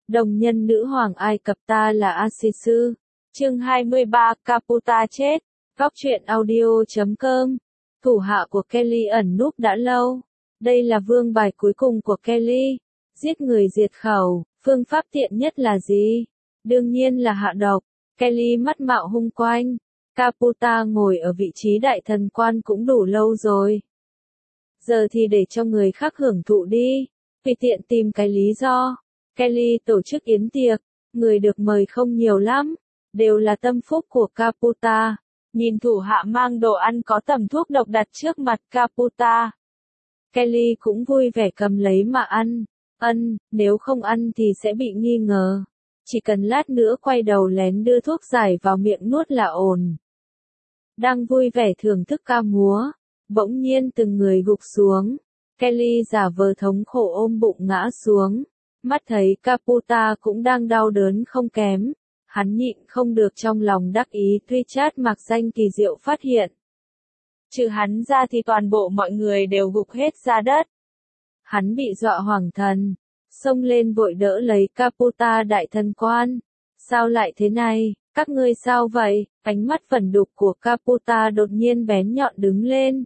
Đồng nhân nữ hoàng Ai Cập ta là Asisu. Chương 23 Caputa chết. Góc truyện audio.com. Thủ hạ của Kelly ẩn núp đã lâu. Đây là vương bài cuối cùng của Kelly. Giết người diệt khẩu, phương pháp tiện nhất là gì? Đương nhiên là hạ độc. Kelly mắt mạo hung quanh. Caputa ngồi ở vị trí đại thần quan cũng đủ lâu rồi. Giờ thì để cho người khác hưởng thụ đi. Tùy tiện tìm cái lý do. Kelly tổ chức yến tiệc, người được mời không nhiều lắm, đều là tâm phúc của Caputa. Nhìn thủ hạ mang đồ ăn có tẩm thuốc độc đặt trước mặt Caputa. Kelly cũng vui vẻ cầm lấy mà ăn. Nếu không ăn thì sẽ bị nghi ngờ. Chỉ cần lát nữa quay đầu lén đưa thuốc giải vào miệng nuốt là ổn. Đang vui vẻ thưởng thức ca múa, bỗng nhiên từng người gục xuống. Kelly giả vờ thống khổ ôm bụng ngã xuống. Mắt thấy Caputa cũng đang đau đớn không kém. Hắn nhịn không được trong lòng đắc ý. Richard mặc danh kỳ diệu phát hiện. Trừ hắn ra thì toàn bộ mọi người đều gục hết ra đất. Hắn bị dọa hoảng thần. Xông lên vội đỡ lấy Caputa đại thần quan. Sao lại thế này, các ngươi sao vậy? Ánh mắt phẫn đục của Caputa đột nhiên bén nhọn đứng lên.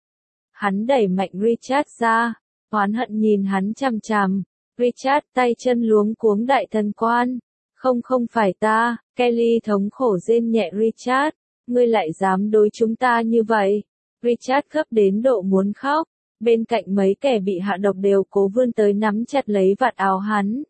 Hắn đẩy mạnh Richard ra. Oán hận nhìn hắn chằm chằm. Richard tay chân luống cuống đại thần quan. Không phải ta. Kelly thống khổ rên nhẹ Richard. Ngươi lại dám đối chúng ta như vậy. Richard gấp đến độ muốn khóc. Bên cạnh mấy kẻ bị hạ độc đều cố vươn tới nắm chặt lấy vạt áo hắn.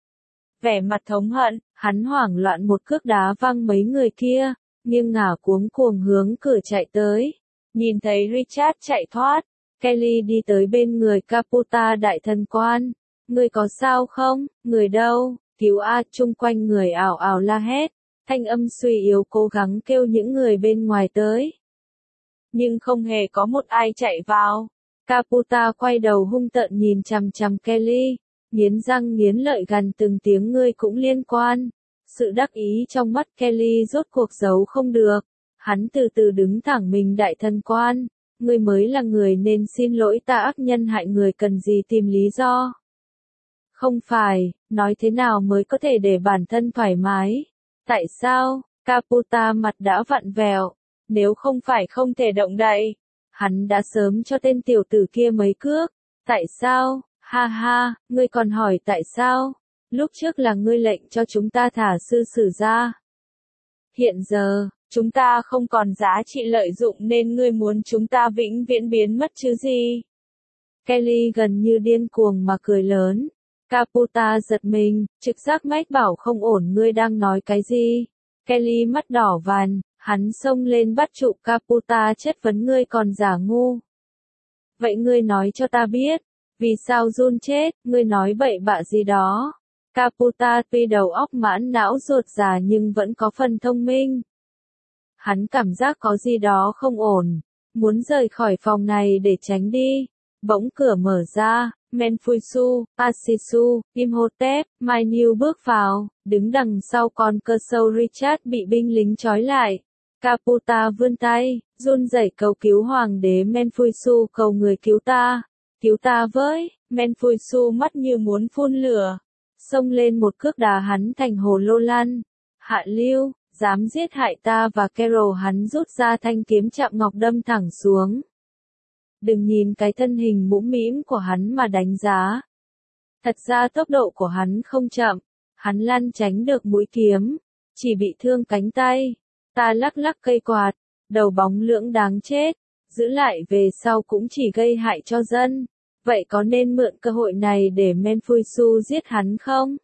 Vẻ mặt thống hận, hắn hoảng loạn một cước đá văng mấy người kia, nghiêng ngả cuống cuồng hướng cửa chạy tới. Nhìn thấy Richard chạy thoát, Kelly đi tới bên người Caputa đại thần quan. Người có sao không? Người đâu? Cứu a! Chung quanh người ảo ảo la hét, thanh âm suy yếu cố gắng kêu những người bên ngoài tới. Nhưng không hề có một ai chạy vào. Caputa quay đầu hung tợn nhìn chằm chằm Kelly, nghiến răng nghiến lợi gằn từng tiếng ngươi cũng liên quan. Sự đắc ý trong mắt Kelly rốt cuộc giấu không được. Hắn từ từ đứng thẳng mình đại thần quan. Ngươi mới là người nên xin lỗi ta ác nhân hại người cần gì tìm lý do. Không phải, nói thế nào mới có thể để bản thân thoải mái? Tại sao? Caputa mặt đã vặn vẹo. Nếu không phải không thể động đậy, hắn đã sớm cho tên tiểu tử kia mấy cước. Tại sao? Ha ha, ngươi còn hỏi tại sao? Lúc trước là ngươi lệnh cho chúng ta thả sư sử ra. Hiện giờ, chúng ta không còn giá trị lợi dụng nên ngươi muốn chúng ta vĩnh viễn biến mất chứ gì? Kelly gần như điên cuồng mà cười lớn. Caputa giật mình, trực giác mách bảo không ổn ngươi đang nói cái gì? Kelly mắt đỏ vằn, hắn xông lên bắt trụ Caputa chất vấn ngươi còn giả ngu. Vậy ngươi nói cho ta biết, vì sao Jun chết, ngươi nói bậy bạ gì đó. Caputa tuy đầu óc mãn não ruột già nhưng vẫn có phần thông minh. Hắn cảm giác có gì đó không ổn, muốn rời khỏi phòng này để tránh đi. Bỗng cửa mở ra, Menfuisu, Asisu, Imhotep, Mai Niu bước vào, đứng đằng sau con cơ sâu Richard bị binh lính trói lại. Caputa vươn tay, run rẩy cầu cứu hoàng đế Menfuisu cầu người cứu ta với. Menfuisu mắt như muốn phun lửa, xông lên một cước đá hắn thành hồ lô lăn. Hạ lưu, dám giết hại ta và Carol. Hắn rút ra thanh kiếm chạm ngọc đâm thẳng xuống. Đừng nhìn cái thân hình mũm mĩm của hắn mà đánh giá. Thật ra tốc độ của hắn không chậm, hắn lăn tránh được mũi kiếm, chỉ bị thương cánh tay. Ta lắc lắc cây quạt, đầu bóng lưỡng đáng chết, giữ lại về sau cũng chỉ gây hại cho dân. Vậy có nên mượn cơ hội này để Menfuisu giết hắn không?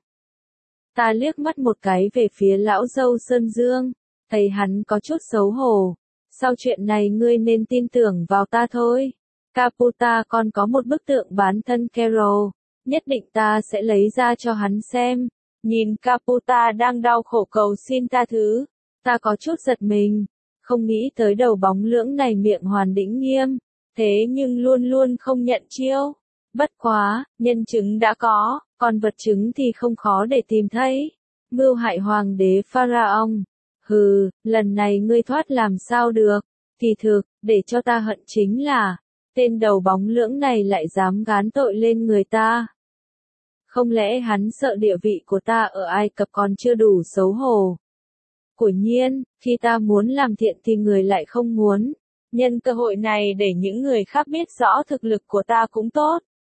Ta liếc mắt một cái về phía lão dâu Sơn Dương, thấy hắn có chút xấu hổ. Sau chuyện này ngươi nên tin tưởng vào ta thôi. Caputa còn có một bức tượng bán thân Carol, nhất định ta sẽ lấy ra cho hắn xem. Nhìn Caputa đang đau khổ cầu xin tha thứ, ta có chút giật mình, không nghĩ tới đầu bóng lưỡng này miệng hoàn đĩnh nghiêm, thế nhưng luôn luôn không nhận chiêu. Bất quá, nhân chứng đã có, còn vật chứng thì không khó để tìm thấy. Mưu hại hoàng đế Pharaoh. Hừ, lần này ngươi thoát làm sao được. Kỳ thực, để cho ta hận chính là tên đầu bóng lưỡng này lại dám gán tội lên người ta. Không lẽ hắn sợ địa vị của ta ở Ai Cập còn chưa đủ xấu hổ? Quả nhiên, khi ta muốn làm thiện thì người lại không muốn. Nhân cơ hội này để những người khác biết rõ thực lực của ta cũng tốt.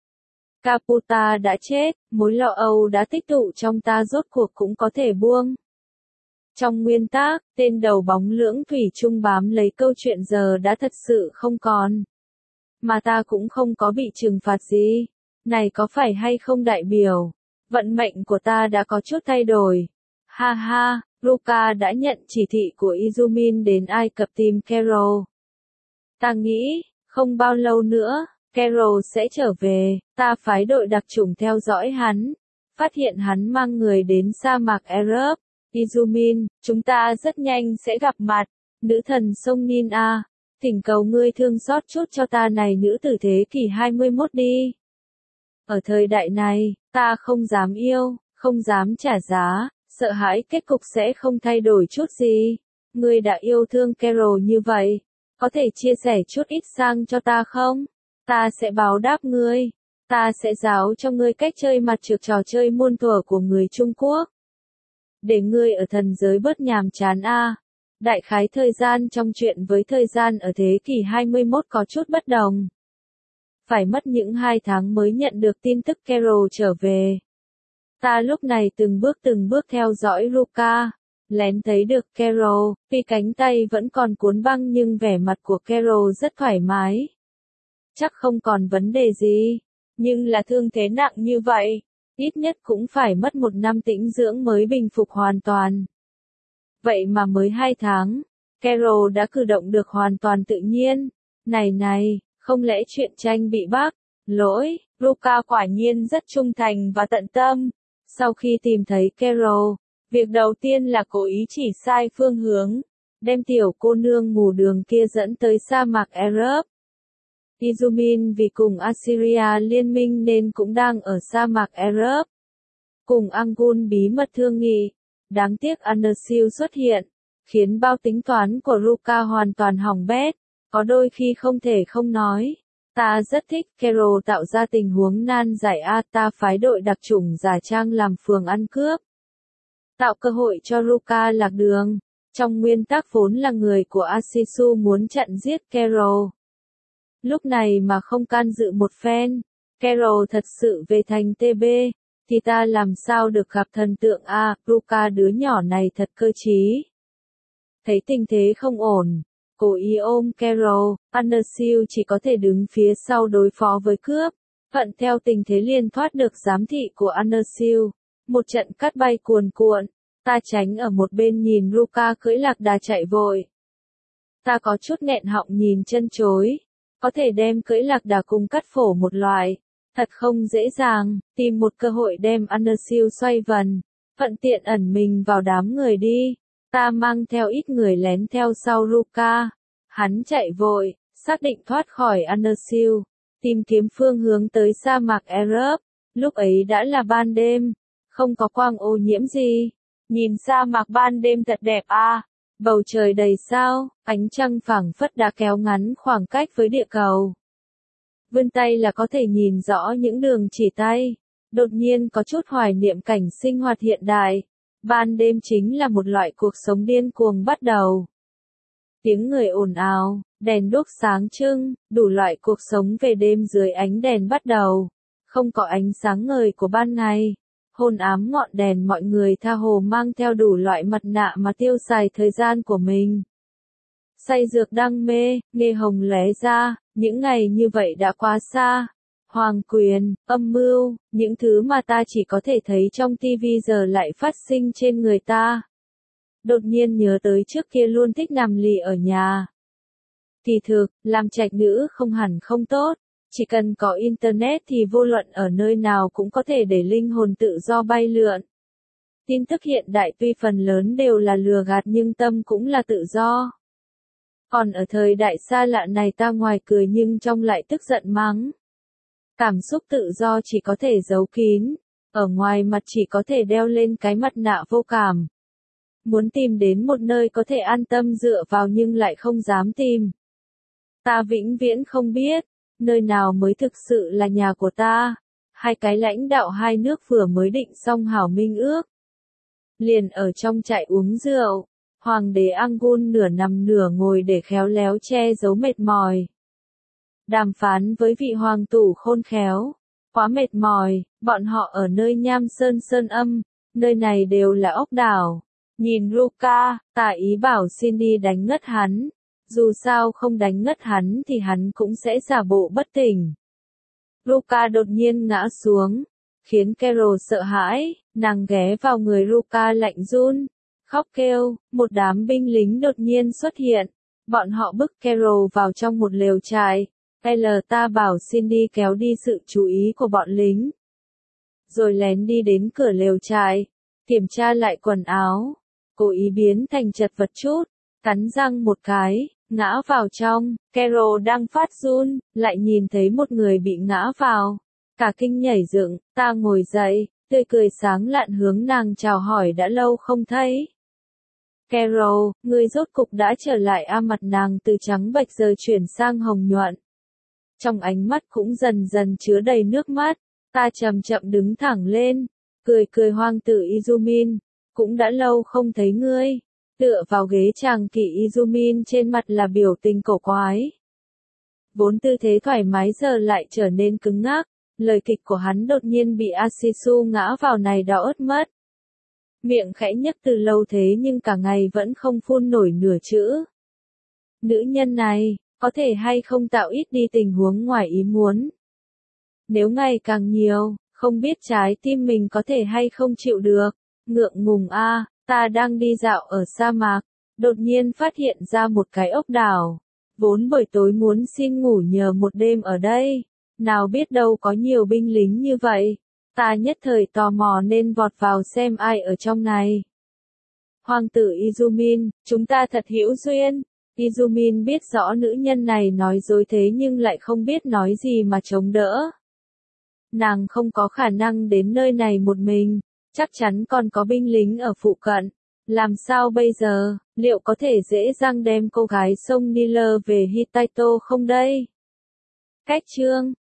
Caputa đã chết, mối lo âu đã tích tụ trong ta rốt cuộc cũng có thể buông. Trong nguyên tắc, tên đầu bóng lưỡng thủy chung bám lấy câu chuyện giờ đã thật sự không còn. Mà ta cũng không có bị trừng phạt gì. Này có phải hay không đại biểu? Vận mệnh của ta đã có chút thay đổi. Ha ha, Ruka đã nhận chỉ thị của Izumin đến Ai Cập tìm Carol. Ta nghĩ, không bao lâu nữa, Carol sẽ trở về, ta phái đội đặc chủng theo dõi hắn. Phát hiện hắn mang người đến sa mạc Arab. Izumin, chúng ta rất nhanh sẽ gặp mặt. Nữ thần sông Nin A, thỉnh cầu ngươi thương xót chút cho ta này nữ tử thế kỷ 21 đi. Ở thời đại này, ta không dám yêu, không dám trả giá, sợ hãi kết cục sẽ không thay đổi chút gì. Ngươi đã yêu thương Carol như vậy, có thể chia sẻ chút ít sang cho ta không? Ta sẽ báo đáp ngươi. Ta sẽ giáo cho ngươi cách chơi mặt trược trò chơi muôn thuở của người Trung Quốc. Để ngươi ở thần giới bớt nhàm chán a. Đại khái thời gian trong chuyện với thời gian ở thế kỷ 21 có chút bất đồng. Phải mất những 2 tháng mới nhận được tin tức Carol trở về. Ta lúc này từng bước theo dõi Ruka, lén thấy được Carol, tuy cánh tay vẫn còn cuốn băng nhưng vẻ mặt của Carol rất thoải mái. Chắc không còn vấn đề gì, nhưng là thương thế nặng như vậy, ít nhất cũng phải mất 1 năm tĩnh dưỡng mới bình phục hoàn toàn. Vậy mà mới 2 tháng, Carol đã cử động được hoàn toàn tự nhiên. Này, không lẽ chuyện tranh bị bác? Lỗi, Ruka quả nhiên rất trung thành và tận tâm. Sau khi tìm thấy Carol, việc đầu tiên là cố ý chỉ sai phương hướng, đem tiểu cô nương mù đường kia dẫn tới sa mạc Arab. Izumin vì cùng Assyria liên minh nên cũng đang ở sa mạc Arab. Cùng Angun bí mật thương nghị. Đáng tiếc Anarsil xuất hiện, khiến bao tính toán của Ruka hoàn toàn hỏng bét. Có đôi khi không thể không nói. Ta rất thích Carol tạo ra tình huống nan giải ta phái đội đặc chủng giả trang làm phường ăn cướp. Tạo cơ hội cho Ruka lạc đường. Trong nguyên tắc vốn là người của Asisu muốn chặn giết Carol. Lúc này mà không can dự một phen, Carol thật sự về thành TB, thì ta làm sao được gặp thần tượng Ruka đứa nhỏ này thật cơ trí. Thấy tình thế không ổn, cố ý ôm Carol, Anarsil chỉ có thể đứng phía sau đối phó với cướp. Thuận theo tình thế liền thoát được giám thị của Anarsil. Một trận cắt bay cuồn cuộn, ta tránh ở một bên nhìn Ruka cưỡi lạc đà chạy vội. Ta có chút nghẹn họng nhìn chân chối. Có thể đem cưỡi lạc đà cùng cắt phổ một loại. Thật không dễ dàng, tìm một cơ hội đem Anarsil xoay vần. Thuận tiện ẩn mình vào đám người đi. Ta mang theo ít người lén theo sau Ruka. Hắn chạy vội, xác định thoát khỏi Anarsil. Tìm kiếm phương hướng tới sa mạc Arab. Lúc ấy đã là ban đêm. Không có quang ô nhiễm gì. Nhìn sa mạc ban đêm thật đẹp Bầu trời đầy sao, ánh trăng phảng phất đã kéo ngắn khoảng cách với địa cầu. Vươn tay là có thể nhìn rõ những đường chỉ tay. Đột nhiên có chút hoài niệm cảnh sinh hoạt hiện đại. Ban đêm chính là một loại cuộc sống điên cuồng bắt đầu. Tiếng người ồn ào, đèn đuốc sáng trưng, đủ loại cuộc sống về đêm dưới ánh đèn bắt đầu. Không có ánh sáng ngời của ban ngày. Hôn ám ngọn đèn mọi người tha hồ mang theo đủ loại mặt nạ mà tiêu xài thời gian của mình. Say dược đam mê, nghe hồng lóe ra, những ngày như vậy đã quá xa. Hoàng quyền, âm mưu, những thứ mà ta chỉ có thể thấy trong tivi giờ lại phát sinh trên người ta. Đột nhiên nhớ tới trước kia luôn thích nằm lì ở nhà. Kỳ thực, làm trạch nữ không hẳn không tốt. Chỉ cần có Internet thì vô luận ở nơi nào cũng có thể để linh hồn tự do bay lượn. Tin tức hiện đại tuy phần lớn đều là lừa gạt nhưng tâm cũng là tự do. Còn ở thời đại xa lạ này ta ngoài cười nhưng trong lại tức giận mắng. Cảm xúc tự do chỉ có thể giấu kín, ở ngoài mặt chỉ có thể đeo lên cái mặt nạ vô cảm. Muốn tìm đến một nơi có thể an tâm dựa vào nhưng lại không dám tìm. Ta vĩnh viễn không biết. Nơi nào mới thực sự là nhà của ta? hai cái lãnh đạo hai nước vừa mới định xong hảo minh ước. Liền ở trong trại uống rượu, Hoàng đế Angul nửa nằm nửa ngồi để khéo léo che giấu mệt mỏi. Đàm phán với vị hoàng tử khôn khéo, quá mệt mỏi, bọn họ ở nơi Nham Sơn Sơn Âm, nơi này đều là ốc đảo. Nhìn Ruka, tả ý bảo xin đi đánh ngất hắn, dù sao không đánh ngất hắn thì hắn cũng sẽ giả bộ bất tỉnh. Ruka đột nhiên ngã xuống, khiến Carol sợ hãi, nàng ghé vào người Ruka lạnh run, khóc kêu, một đám binh lính đột nhiên xuất hiện, bọn họ bức Carol vào trong một lều trại, ta bảo Cindy kéo đi sự chú ý của bọn lính. Rồi lén đi đến cửa lều trại, kiểm tra lại quần áo, cố ý biến thành chật vật chút, cắn răng một cái, ngã vào trong, Carol đang phát run, lại nhìn thấy một người bị ngã vào. Cả kinh nhảy dựng, ta ngồi dậy, tươi cười sáng lạn hướng nàng chào hỏi đã lâu không thấy. Carol, ngươi rốt cục đã trở lại mặt nàng từ trắng bệch giờ chuyển sang hồng nhuận. Trong ánh mắt cũng dần dần chứa đầy nước mắt, ta chậm chậm đứng thẳng lên, cười cười hoàng tử Izumin, cũng đã lâu không thấy ngươi. Tựa vào ghế chàng kỵ Izumin trên mặt là biểu tình cổ quái. Vốn tư thế thoải mái giờ lại trở nên cứng ngắc, lời kịch của hắn đột nhiên bị Asisu ngã vào này đó ớt mất. Miệng khẽ nhếch từ lâu thế nhưng cả ngày vẫn không phun nổi nửa chữ. Nữ nhân này, có thể hay không tạo ít đi tình huống ngoài ý muốn. Nếu ngày càng nhiều, không biết trái tim mình có thể hay không chịu được. Ngượng ngùng ta đang đi dạo ở sa mạc, đột nhiên phát hiện ra một cái ốc đảo. Vốn buổi tối muốn xin ngủ nhờ một đêm ở đây, nào biết đâu có nhiều binh lính như vậy. Ta nhất thời tò mò nên vọt vào xem ai ở trong này. Hoàng tử Izumin, chúng ta thật hữu duyên. Izumin biết rõ nữ nhân này nói dối thế nhưng lại không biết nói gì mà chống đỡ. Nàng không có khả năng đến nơi này một mình, chắc chắn còn có binh lính ở phụ cận. Làm sao bây giờ, liệu có thể dễ dàng đem cô gái sông Nile về Hittito không đây? Cách chương